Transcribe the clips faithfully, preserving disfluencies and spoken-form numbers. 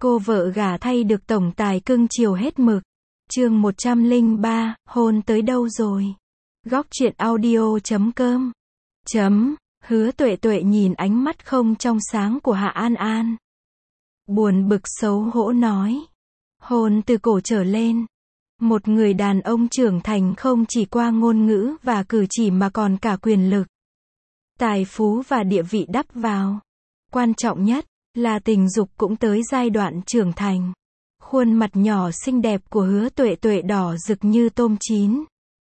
Cô vợ gả thay được tổng tài cưng chiều hết mực. Chương một trăm lẻ ba, hôn tới đâu rồi? Góc truyện audio chấm com. Chấm, Hứa Tuệ Tuệ nhìn ánh mắt không trong sáng của Hạ An An. Buồn bực xấu hổ nói. Hôn từ cổ trở lên. Một người đàn ông trưởng thành không chỉ qua ngôn ngữ và cử chỉ mà còn cả quyền lực, tài phú và địa vị đắp vào. Quan trọng nhất là tình dục cũng tới giai đoạn trưởng thành. Khuôn mặt nhỏ xinh đẹp của Hứa Tuệ Tuệ đỏ rực như tôm chín.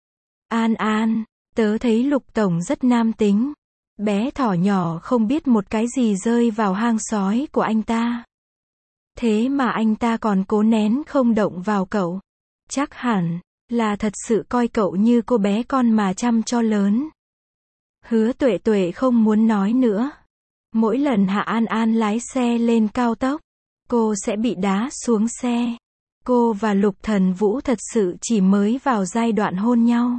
An An, tớ thấy Lục tổng rất nam tính. Bé thỏ nhỏ không biết một cái gì rơi vào hang sói của anh ta. Thế mà anh ta còn cố nén không động vào cậu. Chắc hẳn là thật sự coi cậu như cô bé con mà chăm cho lớn. Hứa Tuệ Tuệ không muốn nói nữa. Mỗi lần Hạ An An lái xe lên cao tốc, cô sẽ bị đá xuống xe. Cô và Lục Thần Vũ thật sự chỉ mới vào giai đoạn hôn nhau.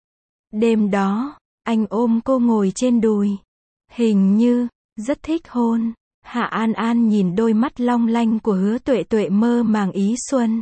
Đêm đó, anh ôm cô ngồi trên đùi. Hình như rất thích hôn. Hạ An An nhìn đôi mắt long lanh của Hứa Tuệ Tuệ mơ màng ý xuân.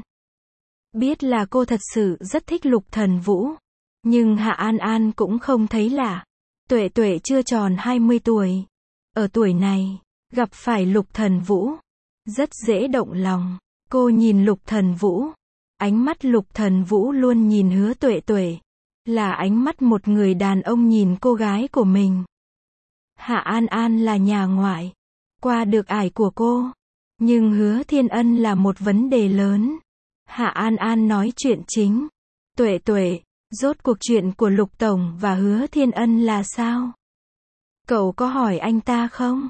Biết là cô thật sự rất thích Lục Thần Vũ. Nhưng Hạ An An cũng không thấy lạ. Tuệ Tuệ chưa tròn hai mươi tuổi. Ở tuổi này, gặp phải Lục Thần Vũ, rất dễ động lòng. Cô nhìn Lục Thần Vũ. Ánh mắt Lục Thần Vũ luôn nhìn Hứa Tuệ Tuệ. Là ánh mắt một người đàn ông nhìn cô gái của mình. Hạ An An là nhà ngoại. Qua được ải của cô. Nhưng Hứa Thiên Ân là một vấn đề lớn. Hạ An An nói chuyện chính. Tuệ Tuệ, rốt cuộc chuyện của Lục tổng và Hứa Thiên Ân là sao? Cậu có hỏi anh ta không?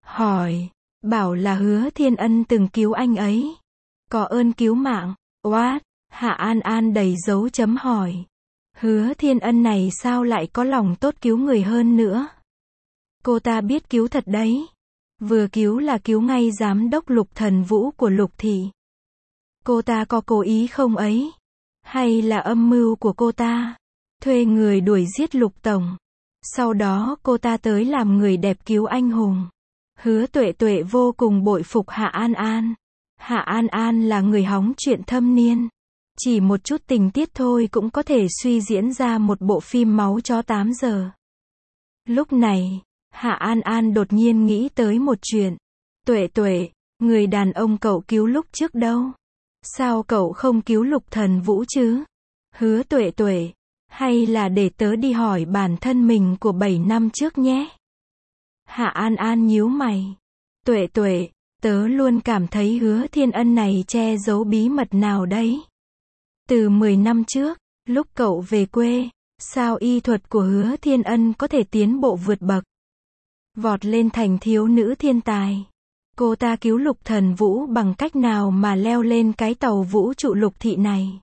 Hỏi, bảo là Hứa Thiên Ân từng cứu anh ấy. Có ơn cứu mạng. What? Hạ An An đầy dấu chấm hỏi. Hứa Thiên Ân này sao lại có lòng tốt cứu người hơn nữa? Cô ta biết cứu thật đấy. Vừa cứu là cứu ngay giám đốc Lục Thần Vũ của Lục thị. Cô ta có cố ý không ấy? Hay là âm mưu của cô ta? Thuê người đuổi giết Lục tổng. Sau đó cô ta tới làm người đẹp cứu anh hùng. Hứa Tuệ Tuệ vô cùng bội phục Hạ An An. Hạ An An là người hóng chuyện thâm niên. Chỉ một chút tình tiết thôi cũng có thể suy diễn ra một bộ phim máu chó tám giờ. Lúc này, Hạ An An đột nhiên nghĩ tới một chuyện. Tuệ Tuệ, người đàn ông cậu cứu lúc trước đâu? Sao cậu không cứu Lục Thần Vũ chứ? Hứa Tuệ Tuệ, hay là để tớ đi hỏi bản thân mình của bảy năm trước nhé? Hạ An An nhíu mày. Tuệ Tuệ, tớ luôn cảm thấy Hứa Thiên Ân này che giấu bí mật nào đấy. Từ mười năm trước, lúc cậu về quê, sao y thuật của Hứa Thiên Ân có thể tiến bộ vượt bậc, vọt lên thành thiếu nữ thiên tài? Cô ta cứu Lục Thần Vũ bằng cách nào mà leo lên cái tàu vũ trụ Lục thị này?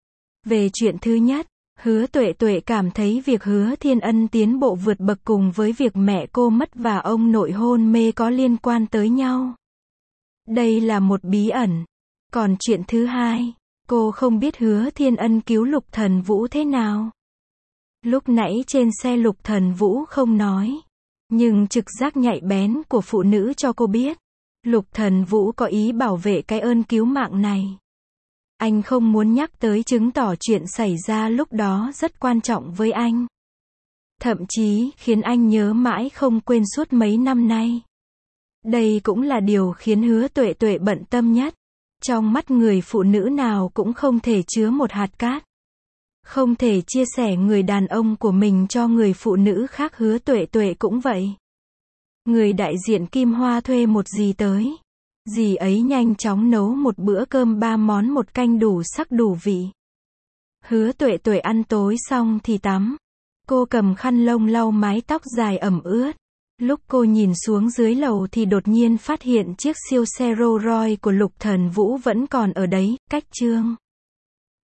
Về chuyện thứ nhất, Hứa Tuệ Tuệ cảm thấy việc Hứa Thiên Ân tiến bộ vượt bậc cùng với việc mẹ cô mất và ông nội hôn mê có liên quan tới nhau. Đây là một bí ẩn. Còn chuyện thứ hai, cô không biết Hứa Thiên Ân cứu Lục Thần Vũ thế nào. Lúc nãy trên xe Lục Thần Vũ không nói. Nhưng trực giác nhạy bén của phụ nữ cho cô biết. Lục Thần Vũ có ý bảo vệ cái ơn cứu mạng này. Anh không muốn nhắc tới chứng tỏ chuyện xảy ra lúc đó rất quan trọng với anh. Thậm chí khiến anh nhớ mãi không quên suốt mấy năm nay. Đây cũng là điều khiến Hứa Tuệ Tuệ bận tâm nhất. Trong mắt người phụ nữ nào cũng không thể chứa một hạt cát. Không thể chia sẻ người đàn ông của mình cho người phụ nữ khác. Hứa Tuệ Tuệ cũng vậy. Người đại diện Kim Hoa thuê một dì tới. Dì ấy nhanh chóng nấu một bữa cơm ba món một canh đủ sắc đủ vị. Hứa Tuệ Tuệ ăn tối xong thì tắm. Cô cầm khăn lông lau mái tóc dài ẩm ướt. Lúc cô nhìn xuống dưới lầu thì đột nhiên phát hiện chiếc siêu xe Rolls Royce của Lục Thần Vũ vẫn còn ở đấy, cách chương